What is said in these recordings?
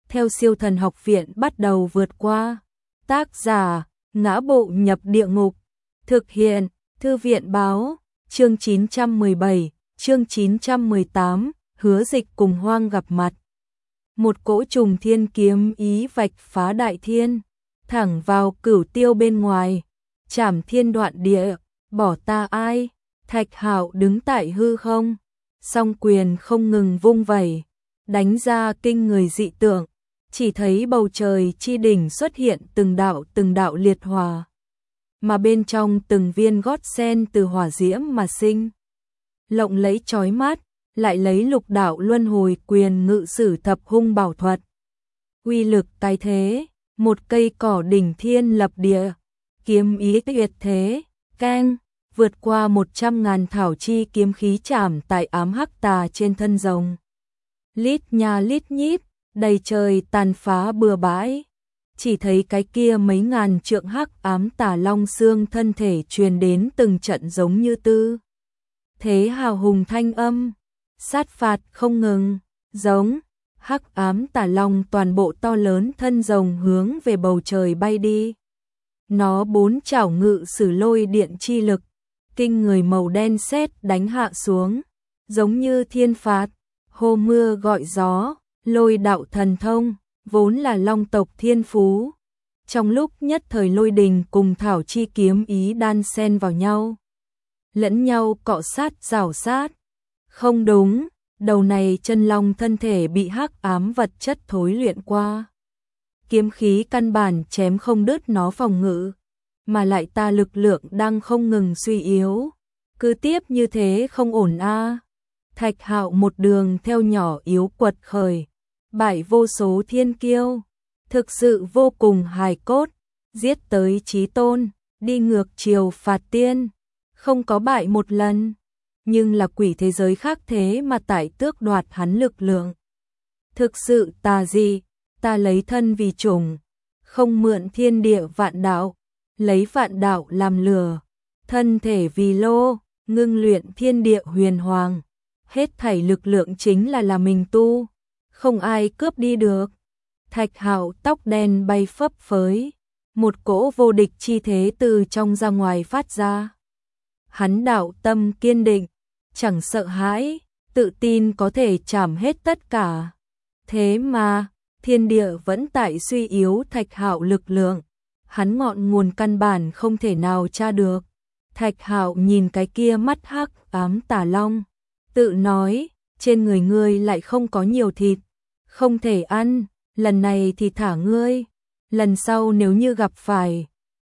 theo Siêu Thần Học Viện bắt đầu vượt qua. Tác giả: Ngã Bộ Nhập Địa Ngục. Thực hiện: Thư viện báo. Chương 917, chương 918, Hứa Dịch cùng Hoang gặp mặt. Một cỗ trùng thiên kiếm ý vạch phá đại thiên, thẳng vào cửu tiêu bên ngoài, chảm thiên đoạn địa, bỏ ta ai. Thạch Hạo đứng tại hư không, song quyền không ngừng vung vẩy, đánh ra kinh người dị tượng, chỉ thấy bầu trời chi đỉnh xuất hiện từng đạo liệt hỏa, mà bên trong từng viên gót sen từ hỏa diễm mà sinh. Lộng lẫy chói mắt, lại lấy lục đạo luân hồi quyền ngự sử thập hung bảo thuật. Uy lực cái thế, một cây cỏ đỉnh thiên lập địa, kiếm ý tuyệt thế, keng, vượt qua 100.000 thảo chi kiếm khí chạm tại ám hắc tà trên thân rồng. Lít nha lít nhít, đầy trời tàn phá bừa bãi. Chỉ thấy cái kia mấy ngàn trượng hắc ám tà long xương thân thể truyền đến từng trận giống như tư thế hào hùng thanh âm, sát phạt không ngừng, giống hắc ám tà long toàn bộ to lớn thân rồng hướng về bầu trời bay đi. Nó bốn chảo ngự sử lôi điện chi lực, kinh người màu đen sét đánh hạ xuống, giống như thiên phạt, hô mưa gọi gió, lôi đạo thần thông, vốn là long tộc thiên phú. Trong lúc nhất thời lôi đình cùng thảo chi kiếm ý đan xen vào nhau, lẫn nhau cọ sát rảo sát. Không đúng, đầu này chân long thân thể bị hắc ám vật chất thối luyện qua. Kiếm khí căn bản chém không đứt nó phòng ngự, mà lại ta lực lượng đang không ngừng suy yếu. Cứ tiếp như thế không ổn a. Thạch Hạo một đường theo nhỏ yếu quật khởi, bại vô số thiên kiêu, thực sự vô cùng hài cốt, giết tới chí tôn, đi ngược chiều phạt tiên, không có bại một lần, nhưng là quỷ thế giới khác thế mà tại tước đoạt hắn lực lượng. Thực sự tà dị, ta lấy thân vì chủng, không mượn thiên địa vạn đạo, lấy vạn đạo làm lửa, thân thể vì lô, ngưng luyện thiên địa huyền hoàng, hết thảy lực lượng chính là mình tu, không ai cướp đi được. Thạch Hạo tóc đen bay phấp phới, một cỗ vô địch chi thế từ trong ra ngoài phát ra. Hắn đạo tâm kiên định, chẳng sợ hãi, tự tin có thể chảm hết tất cả. Thế mà, thiên địa vẫn tại suy yếu Thạch Hạo lực lượng, hắn ngọn nguồn căn bản không thể nào tra được. Thạch Hạo nhìn cái kia mắt hắc ám tà long, tự nói, trên người ngươi lại không có nhiều thịt, không thể ăn, lần này thì thả ngươi, lần sau nếu như gặp phải,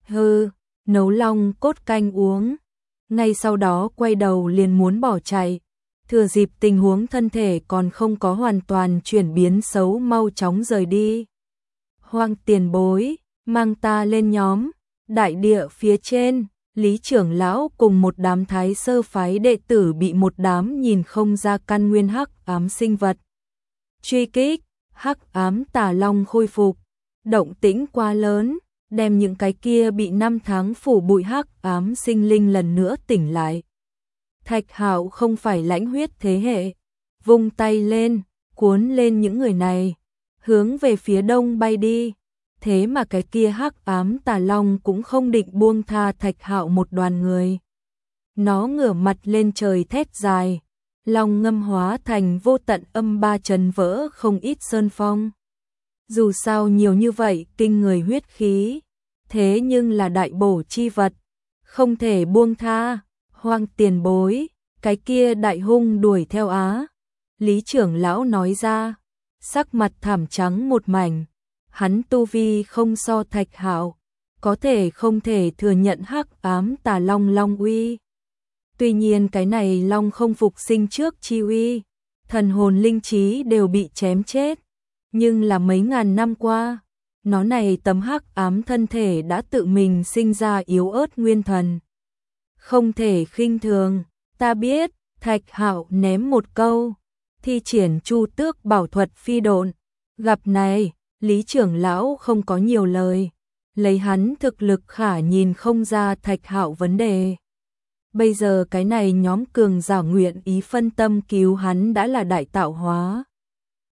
nấu long cốt canh uống. Ngay sau đó quay đầu liền muốn bỏ chạy, thừa dịp tình huống thân thể còn không có hoàn toàn chuyển biến xấu mau chóng rời đi. Hoang tiền bối, mang ta lên nhóm. Đại địa phía trên, Lý trưởng lão cùng một đám thái sơ phái đệ tử bị một đám nhìn không ra căn nguyên hắc ám sinh vật truy kích. Hắc ám tà long khôi phục, động tĩnh quá lớn, đem những cái kia bị 5 tháng phủ bụi hắc ám sinh linh lần nữa tỉnh lại. Thạch Hạo không phải lãnh huyết thế hệ, vung tay lên, cuốn lên những người này, hướng về phía đông bay đi. Thế mà cái kia hắc ám tà long cũng không định buông tha Thạch Hạo một đoàn người. Nó ngửa mặt lên trời thét dài, long ngâm hóa thành vô tận âm ba chấn vỡ không ít sơn phong. Dù sao nhiều như vậy kinh người huyết khí, thế nhưng là đại bổ chi vật, không thể buông tha. Hoang tiền bối, cái kia đại hung đuổi theo á. Lý trưởng lão nói ra, sắc mặt thảm trắng một mảnh. Hắn tu vi không so Thạch Hạo, có thể không thể thừa nhận hắc ám tà long long uy. Tuy nhiên cái này long không phục sinh trước chi uy, thần hồn linh trí đều bị chém chết. Nhưng là mấy ngàn năm qua, nó này tấm hắc ám thân thể đã tự mình sinh ra yếu ớt nguyên thần. Không thể khinh thường, ta biết. Thạch Hạo ném một câu, thi triển Chu Tước bảo thuật phi độn. Gặp này, Lý trưởng lão không có nhiều lời, lấy hắn thực lực khả nhìn không ra Thạch Hạo vấn đề. Bây giờ cái này nhóm cường giả nguyện ý phân tâm cứu hắn đã là đại tạo hóa.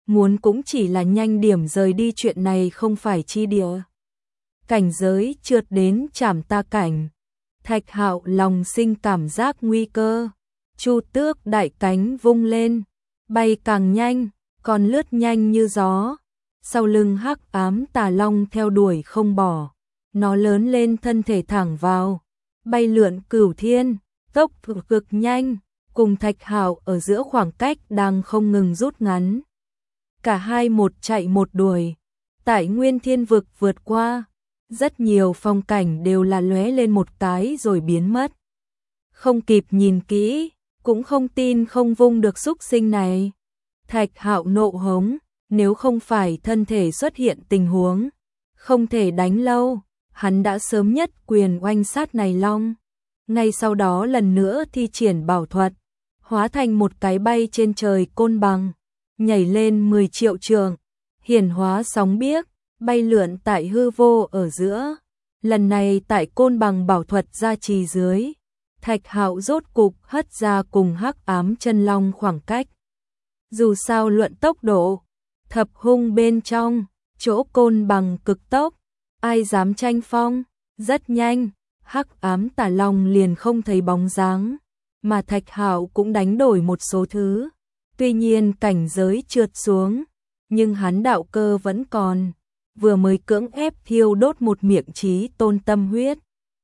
muốn cũng chỉ là nhanh điểm rời đi, chuyện này không phải chi địa. Cảnh giới trượt đến chảm ta cảnh. Thạch Hạo lòng sinh cảm giác nguy cơ. Chu Tước đại cánh vung lên, bay càng nhanh, còn lướt nhanh như gió. Sau lưng hắc ám tà long theo đuổi không bỏ. Nó lớn lên thân thể thẳng vào, bay lượn cửu thiên, tốc cực nhanh, cùng Thạch Hạo ở giữa khoảng cách đang không ngừng rút ngắn. Cả hai một chạy một đuổi, tại Nguyên Thiên vực vượt qua, rất nhiều phong cảnh đều là lóe lên một cái rồi biến mất. Không kịp nhìn kỹ, cũng không tin không vung được xúc sinh này. Thạch Hạo nộ hống, nếu không phải thân thể xuất hiện tình huống không thể đánh lâu, hắn đã sớm nhất quyền oanh sát này long. Ngay sau đó lần nữa thi triển bảo thuật, hóa thành một cái bay trên trời côn bằng, nhảy lên 10 triệu trượng, hiển hóa sóng biếc, bay lượn tại hư vô ở giữa. Lần này tại côn bằng bảo thuật gia trì dưới, Thạch Hạo rốt cục hất ra cùng hắc ám chân long khoảng cách. Dù sao luận tốc độ, thập hung bên trong, chỗ côn bằng cực tốc, ai dám tranh phong, rất nhanh, hắc ám tà long liền không thấy bóng dáng, mà Thạch Hạo cũng đánh đổi một số thứ. Tuy nhiên cảnh giới trượt xuống, nhưng hắn đạo cơ vẫn còn, vừa mới cưỡng ép thiêu đốt một miệng chí tôn tâm huyết.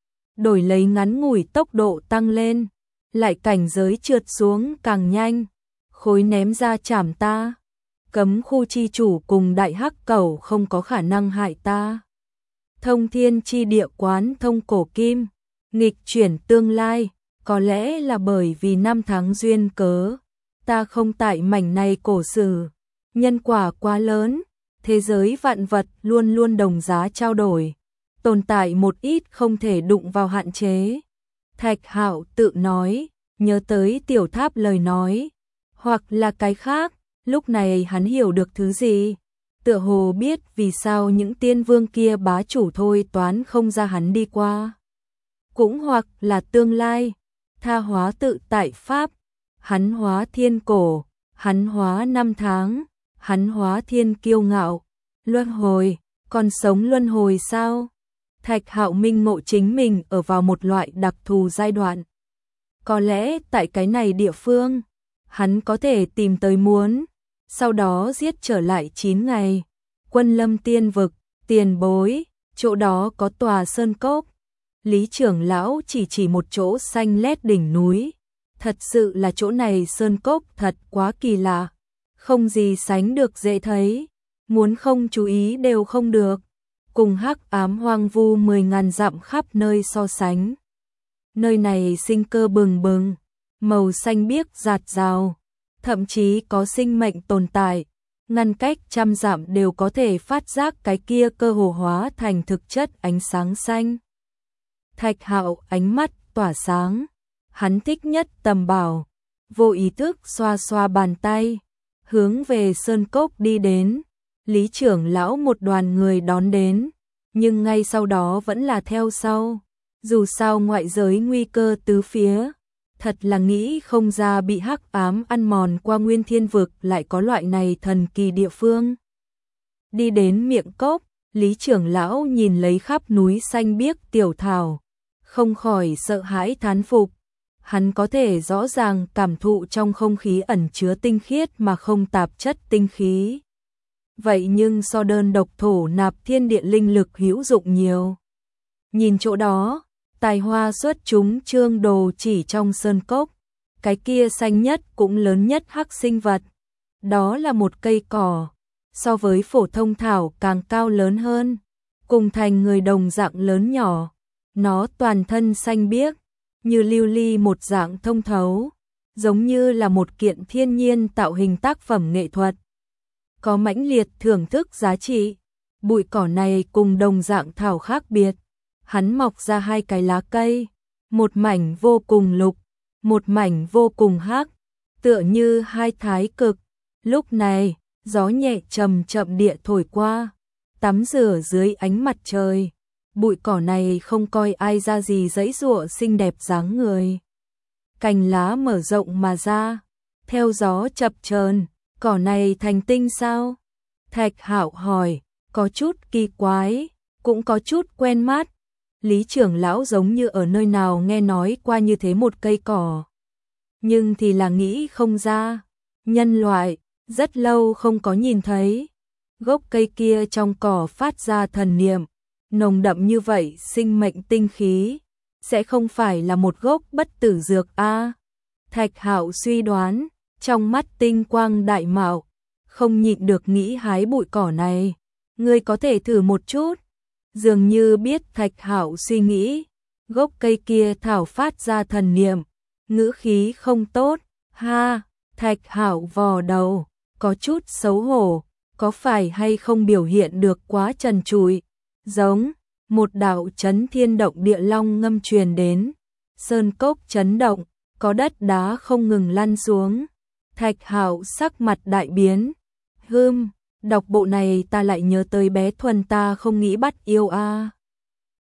Đổi lấy ngắn ngủi tốc độ tăng lên, lại cảnh giới trượt xuống càng nhanh, khối ném ra chảm ta. Cấm khu chi chủ cùng đại hắc cẩu không có khả năng hại ta. Thông thiên chi địa quán thông cổ kim, nghịch chuyển tương lai, có lẽ là bởi vì năm tháng duyên cớ, ta không tại mảnh này cổ sử, nhân quả quá lớn, thế giới vạn vật luôn luôn đồng giá trao đổi, tồn tại một ít không thể đụng vào hạn chế. Thạch Hạo tự nói, nhớ tới tiểu tháp lời nói, hoặc là cái khác, lúc này hắn hiểu được thứ gì, tựa hồ biết vì sao những tiên vương kia bá chủ thôi toán không ra hắn đi qua. Cũng hoặc là tương lai, tha hóa tự tại pháp, hắn hóa thiên cổ, hắn hóa năm tháng, hắn hóa thiên kiêu ngạo, luân hồi, còn sống luân hồi sao? Thạch Hạo minh ngộ chính mình ở vào một loại đặc thù giai đoạn. Có lẽ tại cái này địa phương, hắn có thể tìm tới muốn, sau đó giết trở lại 9 ngày. Quân Lâm tiên vực, tiền bối, chỗ đó có tòa sơn cốc. Lý trưởng lão chỉ một chỗ xanh lét đỉnh núi. Thật sự là chỗ này sơn cốc thật quá kỳ lạ, không gì sánh được dễ thấy, muốn không chú ý đều không được. Cùng hắc ám hoang vu 10.000 dặm khắp nơi so sánh. Nơi này sinh cơ bừng bừng, màu xanh biếc rạt rào, thậm chí có sinh mệnh tồn tại, ngăn cách trăm dặm đều có thể phát giác cái kia cơ hồ hóa thành thực chất ánh sáng xanh. Thạch Hạo ánh mắt tỏa sáng, hắn thích nhất tầm bảo, vô ý thức xoa xoa bàn tay, hướng về sơn cốc đi đến. Lý trưởng lão một đoàn người đón đến, nhưng ngay sau đó vẫn là theo sau. Dù sao ngoại giới nguy cơ tứ phía, thật là nghĩ không ra bị hắc ám ăn mòn qua Nguyên Thiên vực lại có loại này thần kỳ địa phương. Đi đến miệng cốc, Lý trưởng lão nhìn lấy khắp núi xanh biếc tiểu thảo, không khỏi sợ hãi thán phục. Hắn có thể rõ ràng cảm thụ trong không khí ẩn chứa tinh khiết mà không tạp chất tinh khí. Vậy nhưng so đơn độc thổ nạp thiên địa linh lực hữu dụng nhiều. Nhìn chỗ đó, tài hoa xuất chúng trương đồ chỉ trong sơn cốc, cái kia xanh nhất cũng lớn nhất hắc sinh vật. Đó là một cây cỏ, so với phổ thông thảo càng cao lớn hơn, cùng thành người đồng dạng lớn nhỏ. Nó toàn thân xanh biếc, như lưu ly một dạng thông thấu, giống như là một kiện thiên nhiên tạo hình tác phẩm nghệ thuật. Có mãnh liệt thưởng thức giá trị. Bụi cỏ này cùng đồng dạng thảo khác biệt, hắn mọc ra hai cái lá cây, một mảnh vô cùng lục, một mảnh vô cùng hắc, tựa như hai thái cực. Lúc này, gió nhẹ chậm chậm địa thổi qua, tắm rửa dưới ánh mặt trời. Bụi cỏ này không coi ai ra gì giãy giụa xinh đẹp dáng người. Cành lá mở rộng mà ra, theo gió chập chờn, Cỏ này thành tinh sao? Thạch Hạo hỏi, có chút kỳ quái, cũng có chút quen mắt. Lý trưởng lão giống như ở nơi nào nghe nói qua như thế một cây cỏ. Nhưng thì là nghĩ không ra, nhân loại, rất lâu không có nhìn thấy. Gốc cây kia trong cỏ phát ra thần niệm, nồng đậm như vậy sinh mệnh tinh khí, sẽ không phải là một gốc bất tử dược a? Thạch Hạo suy đoán, trong mắt tinh quang đại mạo, không nhịn được nghĩ hái bụi cỏ này. Ngươi có thể thử một chút. Dường như biết Thạch Hạo suy nghĩ, gốc cây kia thảo phát ra thần niệm, ngữ khí không tốt. Ha, Thạch Hạo vò đầu, có chút xấu hổ, có phải hay không biểu hiện được quá trần trụi. Giống, một đạo chấn thiên động địa long ngâm truyền đến, sơn cốc chấn động, có đất đá không ngừng lăn xuống. Thạch Hạo sắc mặt đại biến. Đọc bộ này ta lại nhớ tới bé Thuần ta không nghĩ bắt yêu a.